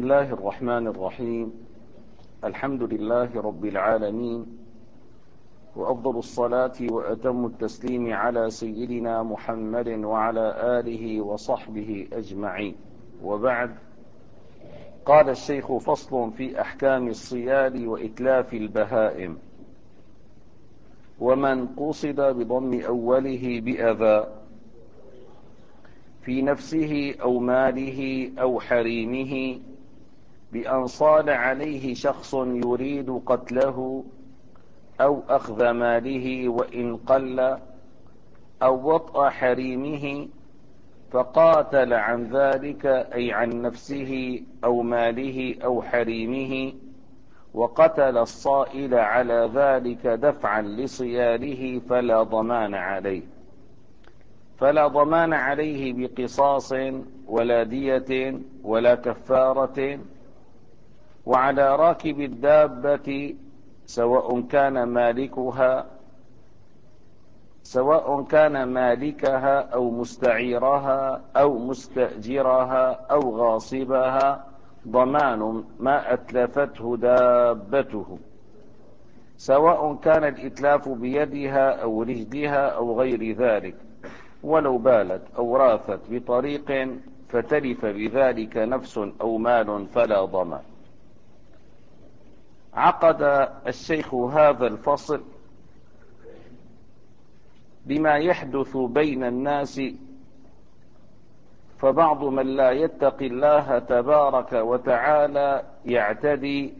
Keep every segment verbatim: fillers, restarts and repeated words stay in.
بسم الله الرحمن الرحيم. الحمد لله رب العالمين، وأفضل الصلاة وأتم التسليم على سيدنا محمد وعلى آله وصحبه أجمعين، وبعد. قال الشيخ: فصل في أحكام الصياد وإتلاف البهائم. ومن قصد بضم أوله بأذى في نفسه أو ماله أو حريمه، بأن صال عليه شخص يريد قتله أو أخذ ماله وإن قل، أو وطأ حريمه، فقاتل عن ذلك أي عن نفسه أو ماله أو حريمه، وقتل الصائل على ذلك دفعا لصياده، فلا ضمان عليه فلا ضمان عليه بقصاص ولا دية ولا كفارة. وعلى راكب الدابة سواء كان مالكها سواء كان مالكها أو مستعيرها أو مستأجرها أو غاصبها ضمان ما أتلفته دابته، سواء كان الإتلاف بيدها أو رجلها أو غير ذلك، ولو بالت أو راثت بطريق فتلف بذلك نفس أو مال فلا ضمان. عقد الشيخ هذا الفصل بما يحدث بين الناس، فبعض من لا يتقي الله تبارك وتعالى يعتدي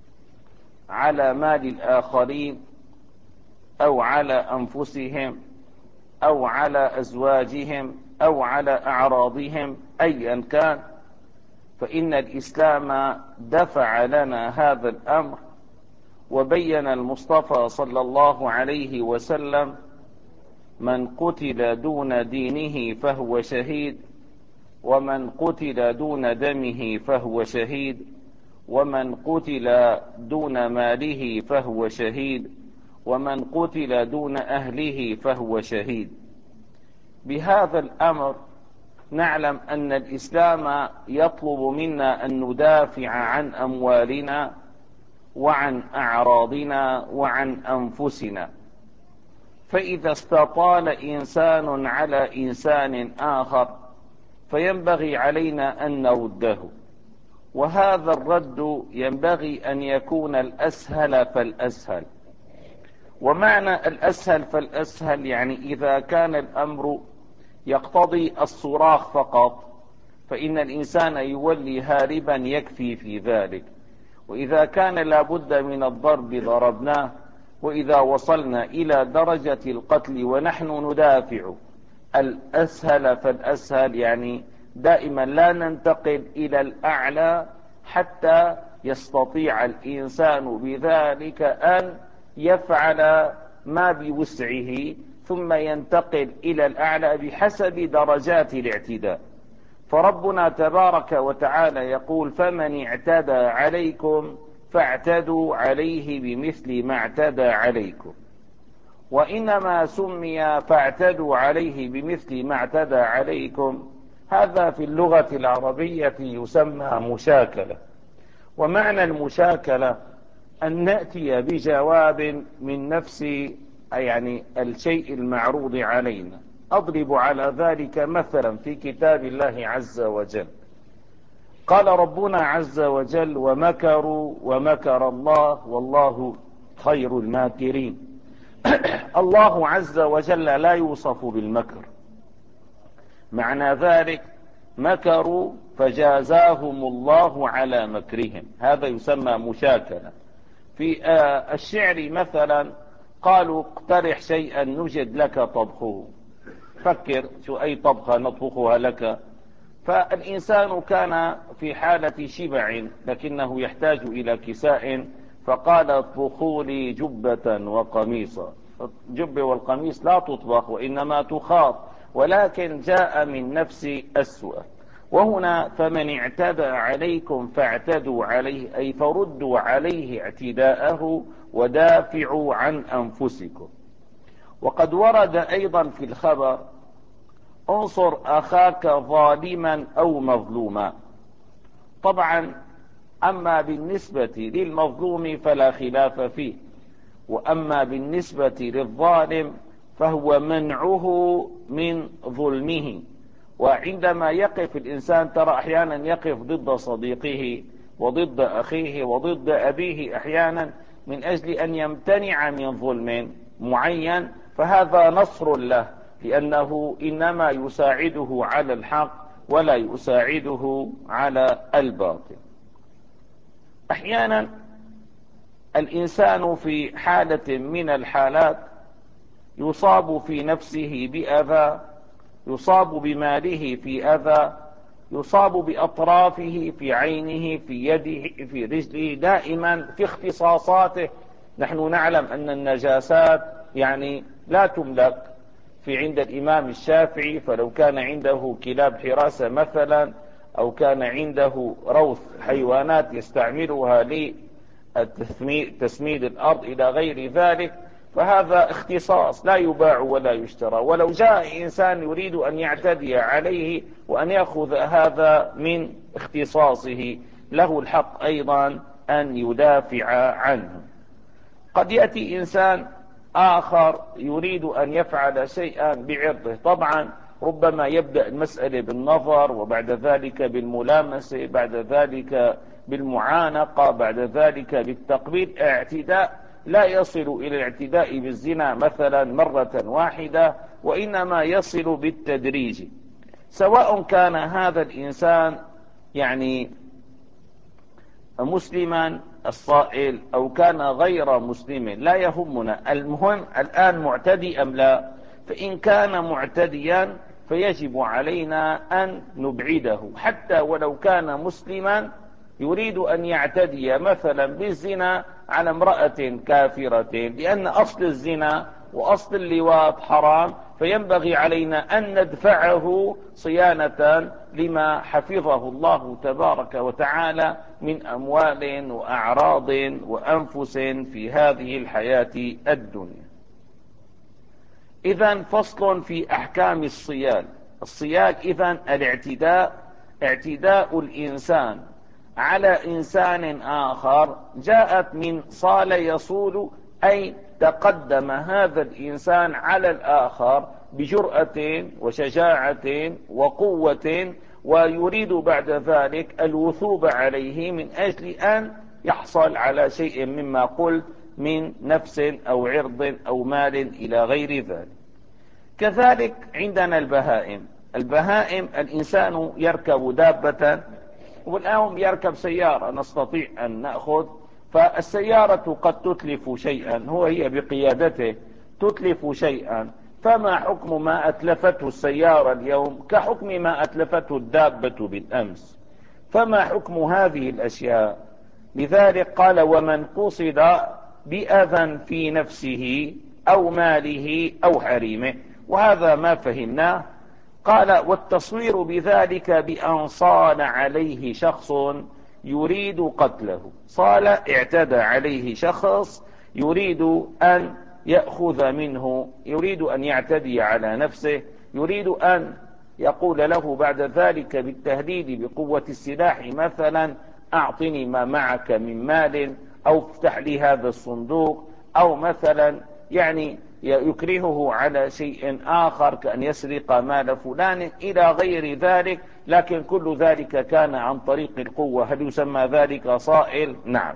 على مال الآخرين أو على أنفسهم أو على أزواجهم أو على أعراضهم أيا كان، فإن الإسلام دفع لنا هذا الأمر، وبين المصطفى صلى الله عليه وسلم: من قتل دون دينه فهو شهيد، ومن قتل دون دمه فهو شهيد، ومن قتل دون ماله فهو شهيد، ومن قتل دون أهله فهو شهيد. بهذا الأمر نعلم أن الإسلام يطلب منا أن ندافع عن أموالنا وعن أعراضنا وعن أنفسنا، فإذا استطال إنسان على إنسان آخر فينبغي علينا أن نرده، وهذا الرد ينبغي أن يكون الأسهل فالأسهل. ومعنى الأسهل فالأسهل يعني إذا كان الأمر يقتضي الصراخ فقط فإن الإنسان يولي هاربا يكفي في ذلك، وإذا كان لابد من الضرب ضربناه، وإذا وصلنا إلى درجة القتل ونحن ندافع الأسهل فالأسهل، يعني دائما لا ننتقل إلى الأعلى حتى يستطيع الإنسان بذلك أن يفعل ما بوسعه، ثم ينتقل إلى الأعلى بحسب درجات الاعتداء. فربنا تبارك وتعالى يقول: فمن اعتدى عليكم فاعتدوا عليه بمثل ما اعتدى عليكم. وإنما سمي فاعتدوا عليه بمثل ما اعتدى عليكم هذا في اللغة العربية يسمى مشاكلة. ومعنى المشاكلة أن نأتي بجواب من نفس يعني الشيء المعروض علينا. أضرب على ذلك مثلا في كتاب الله عز وجل. قال ربنا عز وجل: ومكروا ومكر الله والله خير الماكرين. الله عز وجل لا يوصف بالمكر، معنى ذلك مكروا فجازاهم الله على مكرهم، هذا يسمى مشاكلة. في الشعر مثلا قالوا: اقترح شيئا نجد لك طبخه، فكر شو أي طبخة نطبخها لك. فالإنسان كان في حالة شبع لكنه يحتاج إلى كساء، فقال: اطبخوا لي جبة وقميصا. الجبة والقميص لا تطبخ وإنما تخاط، ولكن جاء من نفس أسوأ. وهنا فمن اعتدى عليكم فاعتدوا عليه، أي فردوا عليه اعتداءه ودافعوا عن أنفسكم. وقد ورد أيضا في الخبر: انصر أخاك ظالما أو مظلوما. طبعا أما بالنسبة للمظلوم فلا خلاف فيه، وأما بالنسبة للظالم فهو منعه من ظلمه. وعندما يقف الإنسان، ترى أحيانا يقف ضد صديقه وضد أخيه وضد أبيه أحيانا من أجل أن يمتنع من ظلم معين، فهذا نصر له، لأنه إنما يساعده على الحق ولا يساعده على الباطل. أحيانا الإنسان في حالة من الحالات يصاب في نفسه بأذى، يصاب بماله في أذى، يصاب بأطرافه في عينه في يده في رجله، دائما في اختصاصاته. نحن نعلم أن النجاسات يعني لا تملك. في عند الإمام الشافعي فلو كان عنده كلاب حراسة مثلا، أو كان عنده روث حيوانات يستعملها لتسميد الأرض إلى غير ذلك، فهذا اختصاص لا يباع ولا يشترى. ولو جاء إنسان يريد أن يعتدي عليه وأن يأخذ هذا من اختصاصه، له الحق أيضا أن يدافع عنه. قد يأتي إنسان آخر يريد أن يفعل شيئا بعرضه، طبعا ربما يبدأ المسألة بالنظر، وبعد ذلك بالملامسة، بعد ذلك بالمعانقة، بعد ذلك بالتقبيل. اعتداء لا يصل إلى الاعتداء بالزنا مثلا مرة واحدة، وإنما يصل بالتدريج. سواء كان هذا الإنسان يعني مسلما الصائل أو كان غير مسلم، لا يهمنا، المهم الآن معتدي أم لا. فإن كان معتديا فيجب علينا أن نبعده، حتى ولو كان مسلما يريد أن يعتدي مثلا بالزنا على امرأة كافرة، لأن أصل الزنا وأصل اللواط حرام، فينبغي علينا أن ندفعه صيانة لما حفظه الله تبارك وتعالى من أموال وأعراض وأنفس في هذه الحياة الدنيا. إذن فصل في أحكام الصيال. الصيال إذن الاعتداء، اعتداء الإنسان على إنسان آخر، جاءت من صال يصول، أي تقدم هذا الإنسان على الآخر بجرأة وشجاعة وقوة، ويريد بعد ذلك الوثوب عليه من أجل أن يحصل على شيء مما قلت من نفس أو عرض أو مال إلى غير ذلك. كذلك عندنا البهائم. البهائم الإنسان يركب دابة، والآن يركب سيارة نستطيع أن نأخذ، فالسيارة قد تتلف شيئا، هو هي بقيادته تتلف شيئا، فما حكم ما أتلفته السيارة اليوم كحكم ما أتلفته الدابة بالأمس؟ فما حكم هذه الأشياء؟ لذلك قال: ومن قصد بأذى في نفسه أو ماله أو حريمه. وهذا ما فهمناه. قال: والتصوير بذلك بأن صال عليه شخص يريد قتله. صال اعتدى عليه شخص يريد أن يأخذ منه، يريد أن يعتدي على نفسه، يريد أن يقول له بعد ذلك بالتهديد بقوة السلاح مثلا: أعطني ما معك من مال، أو افتح لي هذا الصندوق، أو مثلا يعني يكرهه على شيء آخر كأن يسرق مال فلان إلى غير ذلك. لكن كل ذلك كان عن طريق القوة. هل يسمى ذلك صائل؟ نعم.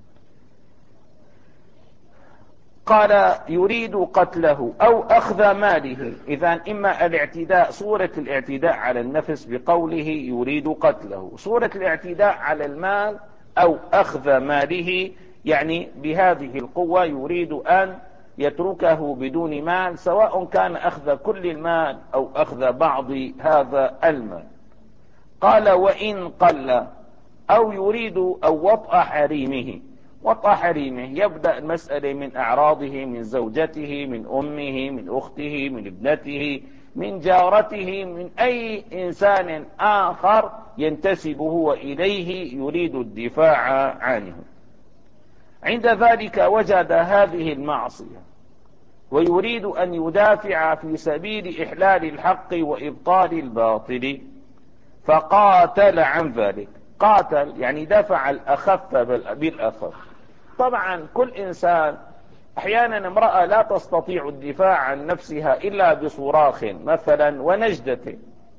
قال: يريد قتله أو أخذ ماله. إذن إما الاعتداء، صورة الاعتداء على النفس بقوله يريد قتله، صورة الاعتداء على المال أو أخذ ماله، يعني بهذه القوة يريد أن يتركه بدون مال، سواء كان أخذ كل المال أو أخذ بعض هذا المال. قال: وإن قل أو يريد أو وطأ حريمه. وطأ حريمه يبدأ المسألة من أعراضه، من زوجته، من أمه، من أخته، من ابنته، من جارته، من أي إنسان آخر ينتسب هو إليه يريد الدفاع عنه. عند ذلك وجد هذه المعصية ويريد أن يدافع في سبيل إحلال الحق وإبطال الباطل، فقاتل عن ذلك. قاتل يعني دفع الأخف بالأخف. طبعا كل إنسان أحيانا امرأة لا تستطيع الدفاع عن نفسها إلا بصراخ مثلا ونجدة،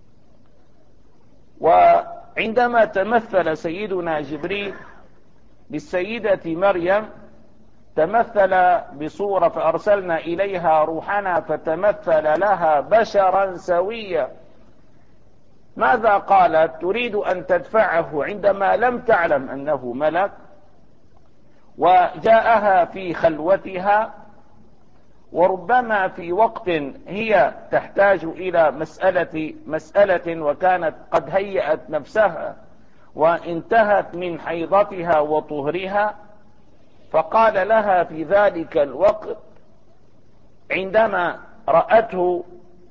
وعندما تمثل سيدنا جبريل بالسيدة مريم تمثل بصورة فأرسلنا إليها روحنا فتمثل لها بشرا سويا. ماذا قالت؟ تريد أن تدفعه عندما لم تعلم أنه ملك، وجاءها في خلوتها، وربما في وقت هي تحتاج إلى مسألة, مسألة وكانت قد هيأت نفسها وانتهت من حيضتها وطهرها، فقال لها في ذلك الوقت عندما رأته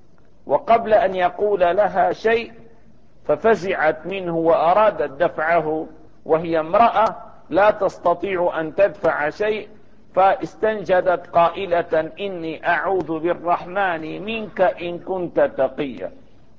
وقبل أن يقول لها شيء ففزعت منه وأرادت دفعه، وهي امرأة لا تستطيع أن تدفع شيء، فاستنجدت قائلة إني أعوذ بالرحمن منك إن كنت تقيا.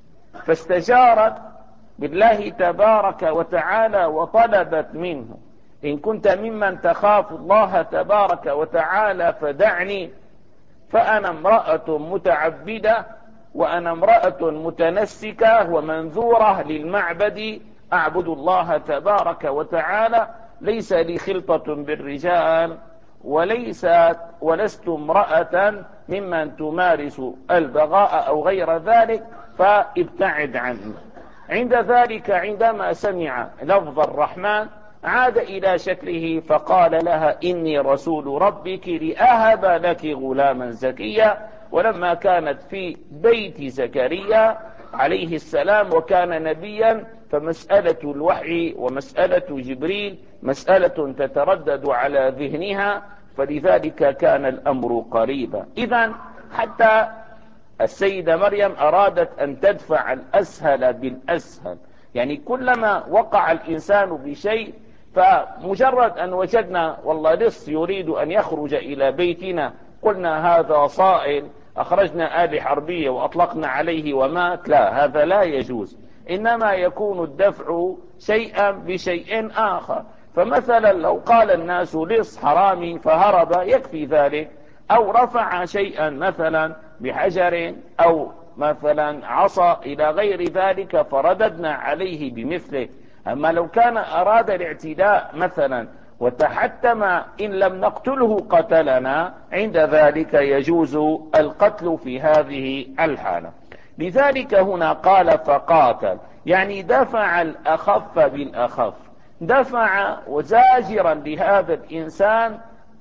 فاستجارت بالله تبارك وتعالى وطلبت منه إن كنت ممن تخاف الله تبارك وتعالى فدعني، فأنا امرأة متعبدة وأنا امرأة متنسكة ومنذورة للمعبد أعبد الله تبارك وتعالى، ليس لي خلطة بالرجال وليس ولست امرأة ممن تمارس البغاء أو غير ذلك، فابتعد عنه. عند ذلك عندما سمع لفظ الرحمن عاد إلى شكله فقال لها إني رسول ربك لأهب لك غلاما زكيا. ولما كانت في بيت زكريا عليه السلام وكان نبيا، فمسألة الوحي ومسألة جبريل مسألة تتردد على ذهنها، فلذلك كان الأمر قريبا. إذن حتى السيدة مريم أرادت أن تدفع الأسهل بالأسهل، يعني كلما وقع الإنسان بشيء فمجرد أن وجدنا والله لص يريد أن يخرج إلى بيتنا قلنا هذا صائل، أخرجنا آلة حربية وأطلقنا عليه ومات، لا، هذا لا يجوز، إنما يكون الدفع شيئا بشيء آخر. فمثلا لو قال الناس لص حرامي فهرب يكفي ذلك، أو رفع شيئا مثلا بحجر أو مثلا عصا إلى غير ذلك فرددنا عليه بمثله. أما لو كان أراد الاعتداء مثلا وتحتم إن لم نقتله قتلنا، عند ذلك يجوز القتل في هذه الحالة. لذلك هنا قال فقاتل، يعني دفع الأخف بالأخف، دفع وزاجرا لهذا الإنسان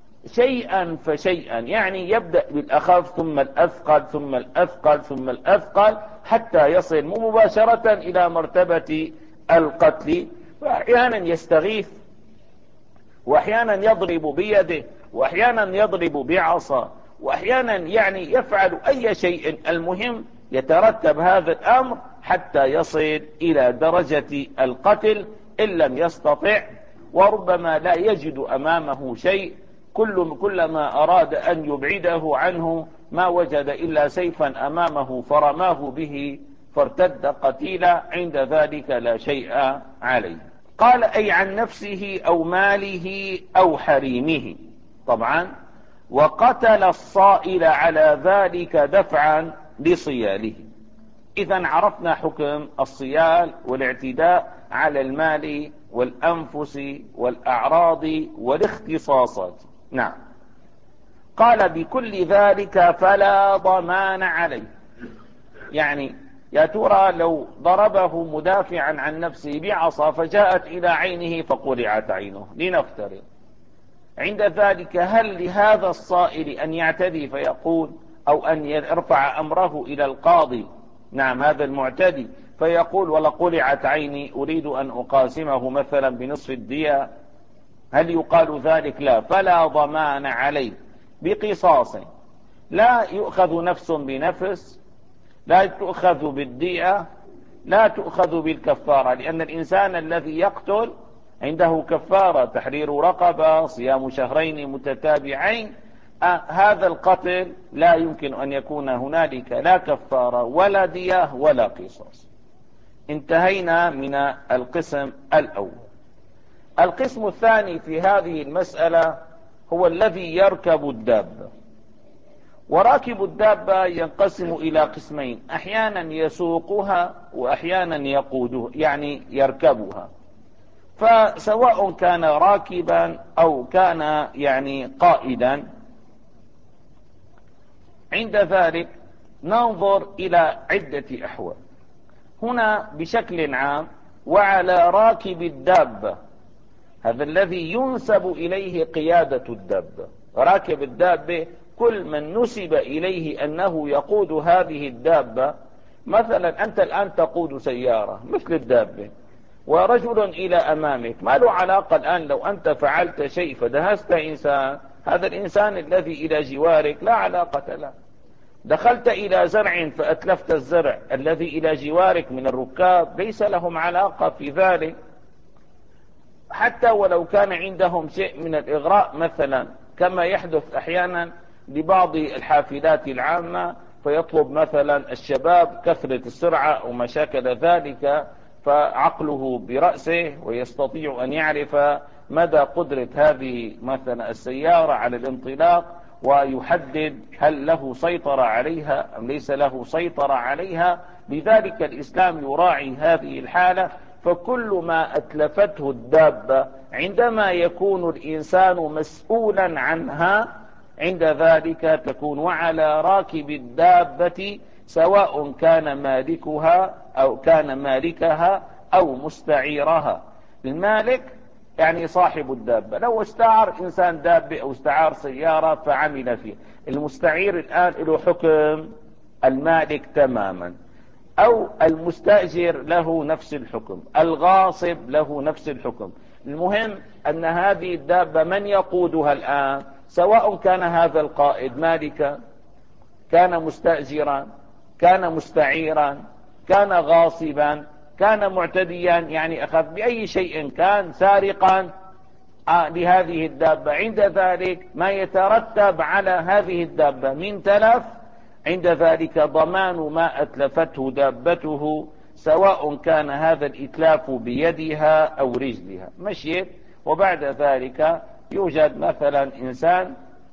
شيئا فشيئا، يعني يبدأ بالأخف ثم الأثقل ثم الأثقل ثم الأثقل حتى يصل مباشرة إلى مرتبة القتل. وأحيانا يستغيث، وأحيانا يضرب بيده، وأحيانا يضرب بعصا، وأحيانا يعني يفعل أي شيء، المهم يترتب هذا الأمر حتى يصل إلى درجة القتل إن لم يستطع، وربما لا يجد أمامه شيء، كل كلما أراد أن يبعده عنه ما وجد إلا سيفا أمامه فرماه به فارتد قتيلا، عند ذلك لا شيء عليه. قال أي عن نفسه أو ماله أو حريمه، طبعا وقتل الصائل على ذلك دفعا لصياله. إذا عرفنا حكم الصيال والاعتداء على المال والأنفس والأعراض والاختصاصات. نعم. قال بكل ذلك فلا ضمان عليه، يعني يا ترى لو ضربه مدافعا عن نفسه بعصا فجاءت إلى عينه فقرعت عينه لنفترض، عند ذلك هل لهذا الصائل أن يعتدي فيقول أو أن يرفع أمره إلى القاضي، نعم هذا المعتدي، فيقول ولا قلعت عيني أريد أن أقاسمه مثلا بنصف الدية، هل يقال ذلك؟ لا، فلا ضمان عليه بقصاص، لا يؤخذ نفس بنفس، لا تؤخذ بالدية، لا تؤخذ بالكفارة، لأن الإنسان الذي يقتل عنده كفارة تحرير رقبة، صيام شهرين متتابعين. آه هذا القتل لا يمكن أن يكون هنالك لا كفارة ولا دية ولا قصاص. انتهينا من القسم الأول. القسم الثاني في هذه المسألة هو الذي يركب الدابة. وراكب الدابة ينقسم إلى قسمين، أحيانا يسوقها وأحيانا يقودها، يعني يركبها. فسواء كان راكبا أو كان يعني قائدا، عند ذلك ننظر إلى عدة أحوال. هنا بشكل عام: وعلى راكب الدابة، هذا الذي ينسب إليه قيادة الدابة. راكب الدابة كل من نسب إليه أنه يقود هذه الدابة. مثلا أنت الآن تقود سيارة مثل الدابة، ورجل إلى أمامك، ما له علاقة الآن لو أنت فعلت شيء فدهست إنسان، هذا الإنسان الذي إلى جوارك لا علاقة له. دخلت إلى زرع فأتلفت الزرع، الذي إلى جوارك من الركاب ليس لهم علاقة في ذلك، حتى ولو كان عندهم شيء من الإغراء مثلا، كما يحدث أحيانا لبعض الحافلات العامة، فيطلب مثلا الشباب كثرة السرعة وما شاكل ذلك، فعقله برأسه ويستطيع أن يعرف مدى قدرة هذه مثلا السيارة على الانطلاق، ويحدد هل له سيطرة عليها أم ليس له سيطرة عليها. لذلك الإسلام يراعي هذه الحالة. فكل ما أتلفته الدابة عندما يكون الإنسان مسؤولا عنها، عند ذلك تكون وعلى راكب الدابة، سواء كان مالكها أو كان مالكها أو مستعيرها. المالك يعني صاحب الدابة، لو استعار إنسان دابة أو استعار سيارة فعمل فيه. المستعير الآن له حكم المالك تماما، أو المستأجر له نفس الحكم، الغاصب له نفس الحكم. المهم أن هذه الدابة من يقودها الآن، سواء كان هذا القائد مالكا، كان مستأجرا، كان مستعيرا، كان غاصبا، كان معتديا، يعني أخذ بأي شيء كان، سارقا لهذه الدابة. عند ذلك ما يترتب على هذه الدابة من تلف، عند ذلك ضمان ما أتلفته دابته، سواء كان هذا الإتلاف بيدها أو رجلها. مشيت وبعد ذلك يوجد مثلا إنسان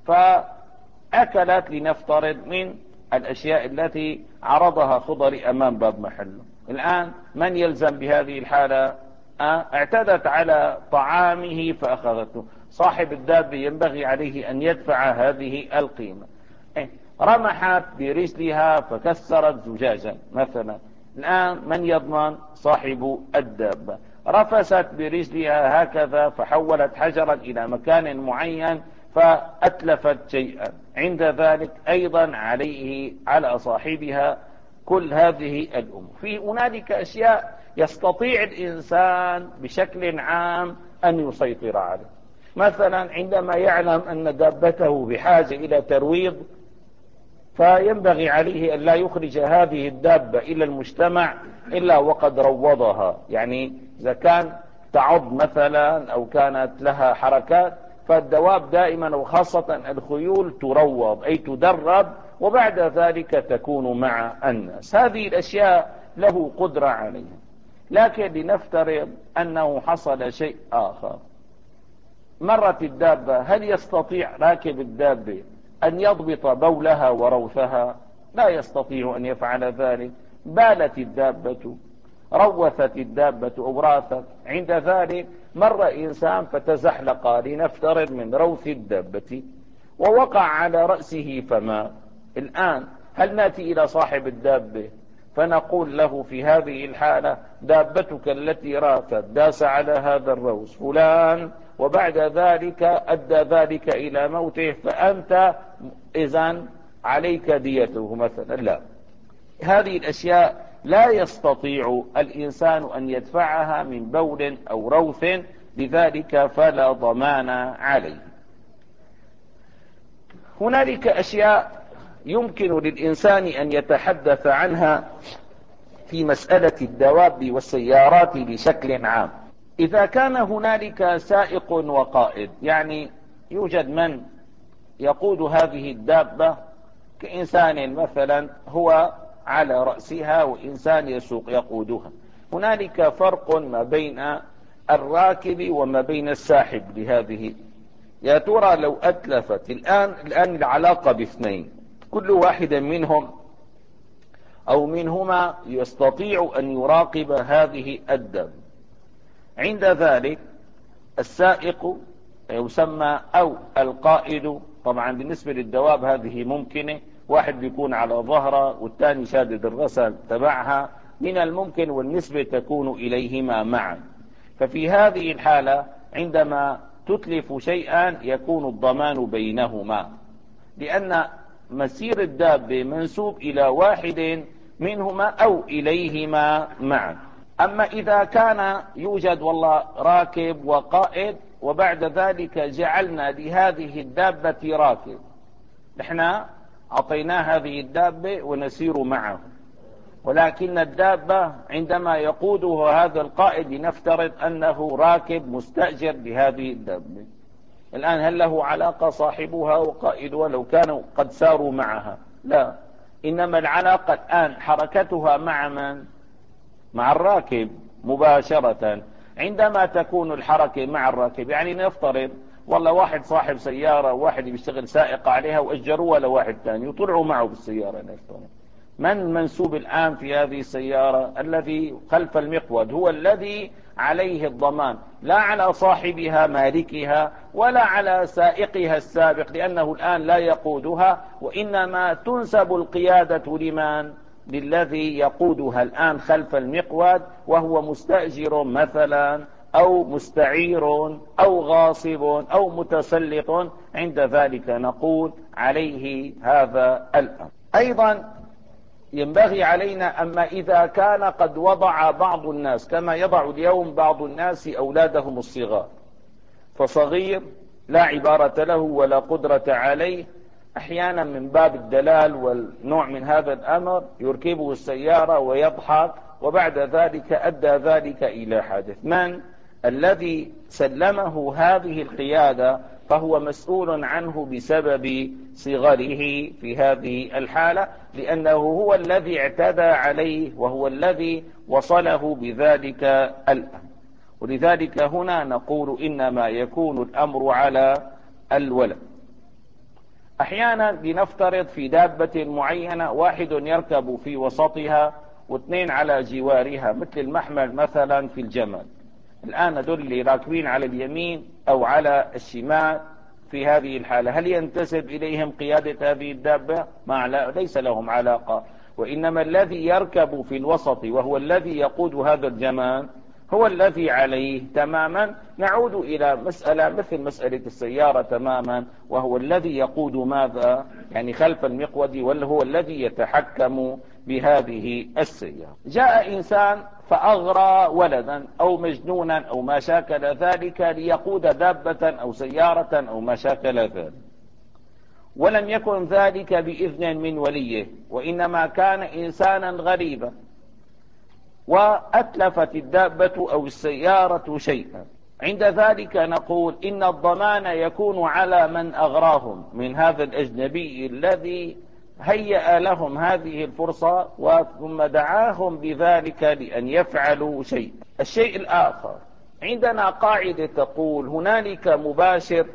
فأكلت، لنفترض، من الأشياء التي عرضها خضري أمام باب محله. الآن من يلزم بهذه الحالة؟ اعتدت على طعامه فأخذته، صاحب الدابة ينبغي عليه أن يدفع هذه القيمة. رمحت برجلها فكسرت زجاجا مثلا، الآن من يضمن؟ صاحب الدابة. رفست برجلها هكذا فحولت حجرا إلى مكان معين فأتلفت شيئا، عند ذلك أيضا عليه على صاحبها كل هذه الأمور. في هنالك أشياء يستطيع الإنسان بشكل عام أن يسيطر عليه. مثلا عندما يعلم أن دابته بحاجة إلى ترويض، فينبغي عليه أن لا يخرج هذه الدابة إلى المجتمع إلا وقد روضها. يعني إذا كان تعض مثلا أو كانت لها حركات، فالدواب دائما وخاصة الخيول تروض، أي تدرب، وبعد ذلك تكون مع الناس. هذه الأشياء له قدرة عليها. لكن لنفترض أنه حصل شيء آخر، مرت الدابة، هل يستطيع راكب الدابة أن يضبط بولها وروثها؟ لا يستطيع أن يفعل ذلك. بالت الدابة، روثت الدابة أو راثت، عند ذلك مر إنسان فتزحلق لنفترض من روث الدابة ووقع على رأسه فما. الآن هل نأتي إلى صاحب الدابة فنقول له في هذه الحالة دابتك التي راثت داس على هذا الروث فلان، وبعد ذلك أدى ذلك إلى موته، فأنت إذن عليك ديته مثلا؟ لا، هذه الأشياء لا يستطيع الإنسان أن يدفعها من بول أو روث، لذلك فلا ضمان عليه. هنالك أشياء يمكن للإنسان أن يتحدث عنها في مسألة الدواب والسيارات بشكل عام. إذا كان هنالك سائق وقائد، يعني يوجد من يقود هذه الدابة كإنسان مثلا هو على رأسها وإنسان يسوق يقودها، هنالك فرق ما بين الراكب وما بين الساحب لهذه. يا ترى لو أتلفت الآن الآن العلاقة باثنين، كل واحد منهم أو منهما يستطيع أن يراقب هذه الدابة. عند ذلك السائق يسمى أو القائد، طبعا بالنسبة للدواب هذه ممكنة، واحد بيكون على ظهره والثاني شادد الرسل تبعها، من الممكن والنسبة تكون إليهما معا. ففي هذه الحالة عندما تتلف شيئا يكون الضمان بينهما، لأن مسير الدابة منسوب إلى واحد منهما أو إليهما معا. أما إذا كان يوجد والله راكب وقائد وبعد ذلك جعلنا لهذه الدابة راكب، نحن أعطيناه هذه الدابة ونسير معه، ولكن الدابة عندما يقودها هذا القائد لنفترض أنه راكب مستأجر لهذه الدابة، الآن هل له علاقة صاحبها وقائدها لو كانوا قد ساروا معها؟ لا، إنما العلاقة الآن حركتها مع من؟ مع الراكب مباشرة. عندما تكون الحركة مع الراكب، يعني نفترض والله واحد صاحب سيارة وواحد بيشتغل سائق عليها وأجروها لواحد ثاني وطلعوا معه بالسيارة، نفترض من منسوب الآن في هذه السيارة؟ الذي خلف المقود هو الذي عليه الضمان، لا على صاحبها مالكها ولا على سائقها السابق، لأنه الآن لا يقودها، وإنما تنسب القيادة لمن؟ للذي يقودها الآن خلف المقود، وهو مستأجر مثلا أو مستعير أو غاصب أو متسلط. عند ذلك نقول عليه هذا الأمر. أيضا ينبغي علينا، أما إذا كان قد وضع بعض الناس كما يضع اليوم بعض الناس أولادهم الصغار، فصغير لا عبارة له ولا قدرة عليه، أحيانا من باب الدلال والنوع من هذا الأمر يركبه السيارة ويضحك، وبعد ذلك أدى ذلك إلى حادث. من الذي سلمه هذه القيادة فهو مسؤول عنه بسبب صغره في هذه الحالة، لأنه هو الذي اعتدى عليه وهو الذي وصله بذلك الأمر. ولذلك هنا نقول إنما يكون الأمر على الولد. أحيانا لنفترض في دابة معينة واحد يركب في وسطها واثنين على جوارها، مثل المحمل مثلا في الجمل. الآن هذول اللي راكبين على اليمين أو على الشمال في هذه الحالة هل ينتسب إليهم قيادة هذه الدابة؟ ما ليس لهم علاقة، وإنما الذي يركب في الوسط وهو الذي يقود هذا الجمال هو الذي عليه تماما. نعود إلى مسألة مثل مسألة السيارة تماما، وهو الذي يقود ماذا؟ يعني خلف المقود، وهو الذي يتحكم بهذه السيارة. جاء إنسان فأغرى ولدا أو مجنونا أو ما شاكل ذلك ليقود دابة أو سيارة أو ما شاكل ذلك، ولم يكن ذلك بإذن من وليه، وإنما كان إنسانا غريبا وأتلفت الدابة أو السيارة شيئا. عند ذلك نقول إن الضمان يكون على من أغراهم من هذا الأجنبي الذي هيأ لهم هذه الفرصة ثم دعاهم بذلك لأن يفعلوا شيء. الشيء الآخر، عندنا قاعدة تقول هنالك مباشر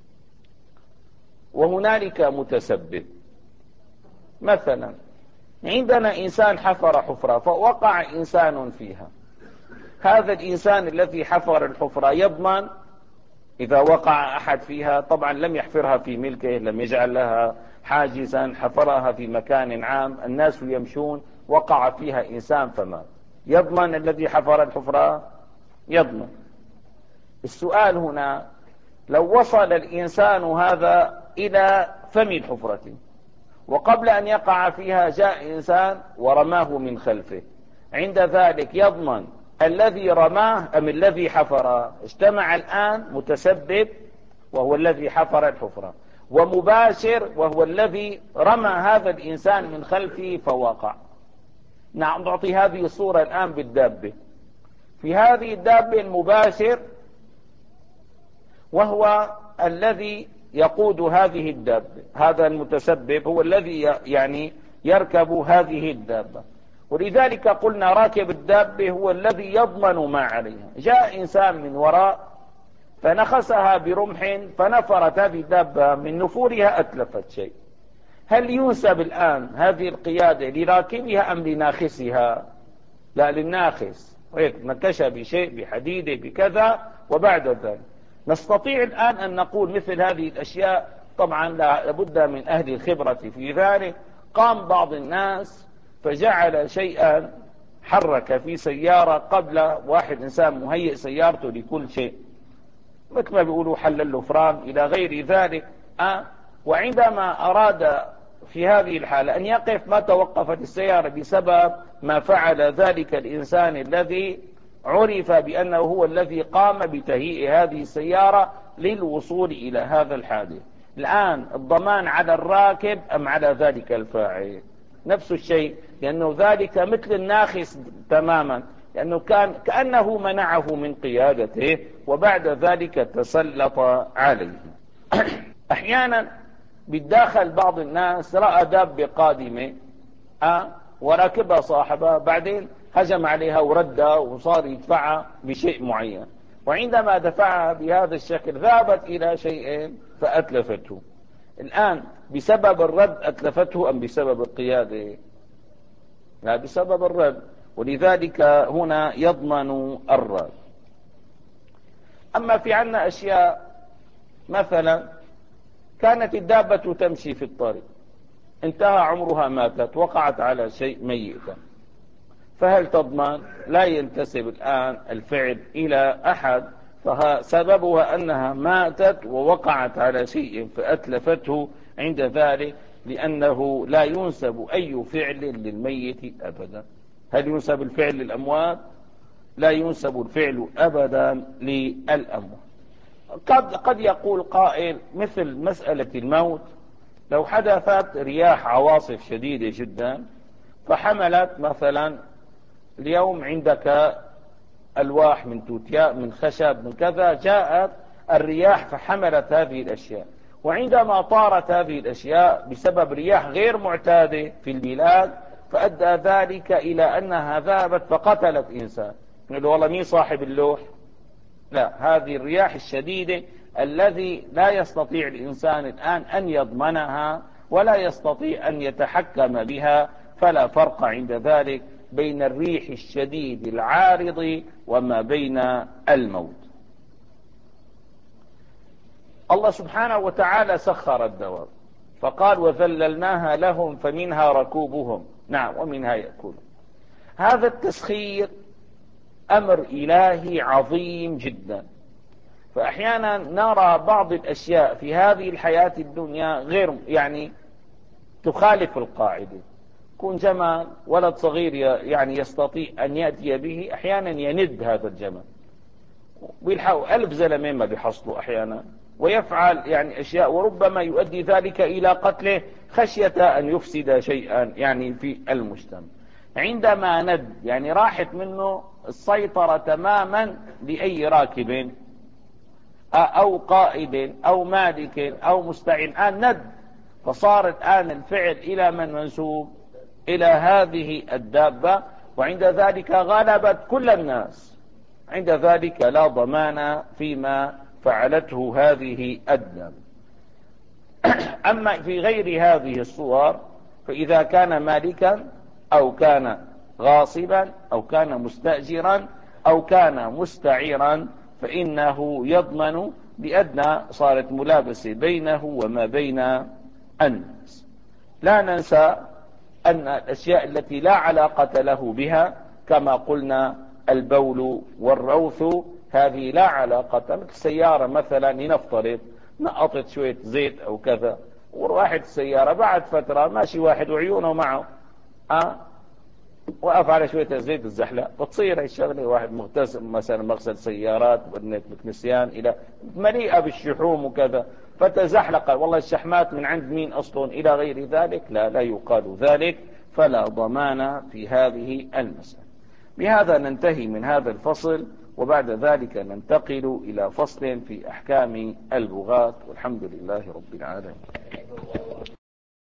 وهنالك متسبب. مثلا عندنا إنسان حفر حفرة فوقع إنسان فيها، هذا الإنسان الذي حفر الحفرة يضمن إذا وقع أحد فيها؟ طبعا لم يحفرها في ملكه، لم يجعل لها حاجزا، حفرها في مكان عام الناس يمشون، وقع فيها إنسان فمات، يضمن الذي حفر الحفرة؟ يضمن. السؤال هنا، لو وصل الإنسان هذا إلى فم الحفرة وقبل أن يقع فيها جاء إنسان ورماه من خلفه، عند ذلك يضمن الذي رماه أم الذي حفر؟ اجتمع الآن متسبب وهو الذي حفر الحفرة، ومباشر وهو الذي رمى هذا الإنسان من خلفه فوقع. نعم، نعطي هذه الصورة الآن بالدابة. في هذه الدابة المباشر وهو الذي يقود هذه الدابة، هذا المتسبب هو الذي يعني يركب هذه الدابة، ولذلك قلنا راكب الدابة هو الذي يضمن ما عليها. جاء إنسان من وراء فنخسها برمح فنفرت هذه الدابة من نفورها أتلفت شيء، هل ينسب الآن هذه القيادة لراكبها أم لناخسها؟ لا، للناخس، هيك نكشها بشيء، بحديدة، بكذا، وبعد ذلك نستطيع الآن أن نقول مثل هذه الأشياء. طبعا لابد من أهل الخبرة في ذلك. قام بعض الناس فجعل شيئا حرك في سيارة قبل واحد إنسان مهيئ سيارته لكل شيء، مثل ما بيقولوا حل له فران إلى غير ذلك. أه؟ وعندما أراد في هذه الحالة أن يقف ما توقفت السيارة بسبب ما فعل ذلك الإنسان الذي عرف بأنه هو الذي قام بتهيئ هذه السيارة للوصول إلى هذا الحادث. الآن الضمان على الراكب أم على ذلك الفاعل؟ نفس الشيء، لأنه ذلك مثل الناخس تماما، لأنه كان كأنه منعه من قيادته وبعد ذلك تسلط عليه. أحيانا بالداخل بعض الناس رأى دابة قادمة أه وركبها صاحبها، بعدين هجم عليها وردها وصار يدفعها بشيء معين، وعندما دفعها بهذا الشكل ذهبت إلى شيء فأتلفته. الآن بسبب الرد أتلفته أم بسبب القيادة؟ لا، بسبب الرد، ولذلك هنا يضمن الرد. أما في عنا أشياء، مثلا كانت الدابة تمشي في الطريق، انتهى عمرها، ماتت، وقعت على شيء ميتا، فهل تضمن؟ لا ينتسب الآن الفعل إلى أحد، فسببها أنها ماتت ووقعت على شيء فأتلفته عند ذلك، لأنه لا ينسب أي فعل للميت أبدا. هل ينسب الفعل للأموات؟ لا ينسب الفعل أبدا للأموات. قد, قد يقول قائل مثل مسألة الموت، لو حدثت رياح عواصف شديدة جدا فحملت مثلا اليوم عندك ألواح من توتياء من خشب من كذا، جاءت الرياح فحملت هذه الأشياء، وعندما طارت هذه الأشياء بسبب رياح غير معتادة في البلاد فأدى ذلك إلى أنها ذهبت فقتلت إنسان، نقول والله مين صاحب اللوح؟ لا، هذه الرياح الشديدة الذي لا يستطيع الإنسان الآن أن يضمنها ولا يستطيع أن يتحكم بها، فلا فرق عند ذلك بين الريح الشديد العارض وما بين الموت. الله سبحانه وتعالى سخر الدواب فقال وذللناها لهم فمنها ركوبهم، نعم، ومنها يأكلون. هذا التسخير أمر إلهي عظيم جدا. فأحيانا نرى بعض الأشياء في هذه الحياة الدنيا غير يعني تخالف القاعدة. يكون جمل ولد صغير يعني يستطيع أن يأتي به، أحيانا يند هذا الجمل، ويلحقوا ألف زلمين ما بيحصلوا أحيانا، ويفعل يعني أشياء وربما يؤدي ذلك إلى قتله خشية أن يفسد شيئا يعني في المجتمع. عندما ند يعني راحت منه السيطرة تماما لأي راكب أو قائد أو مالك أو مستعين، الآن ند، فصارت الآن الفعل إلى من منسوب؟ إلى هذه الدابة، وعند ذلك غلبت كل الناس، عند ذلك لا ضمان فيما فعلته هذه الدابة. أما في غير هذه الصور فإذا كان مالكا أو كان غاصبا أو كان مستأجرا أو كان مستعيرا فإنه يضمن بأدنى صارت ملابسة بينه وما بين الناس. لا ننسى أن الأشياء التي لا علاقة له بها كما قلنا البول والروث هذه لا علاقة. مثل السيارة مثلا لنفترض نقطت شوية زيت أو كذا وراحت السيارة، بعد فترة ماشي واحد وعيونه معه أه وقف على شوية زيت الزحلق، بتصير هاي الشغلة واحد مغتسل مثلا مغسل سيارات بنيت مكنسيان إلى مليئة بالشحوم وكذا فتزحلق، والله الشحمات من عند مين أصلا إلى غير ذلك، لا لا يقال ذلك، فلا ضمان في هذه المسألة. بهذا ننتهي من هذا الفصل، وبعد ذلك ننتقل إلى فصل في أحكام البغاة، والحمد لله رب العالمين.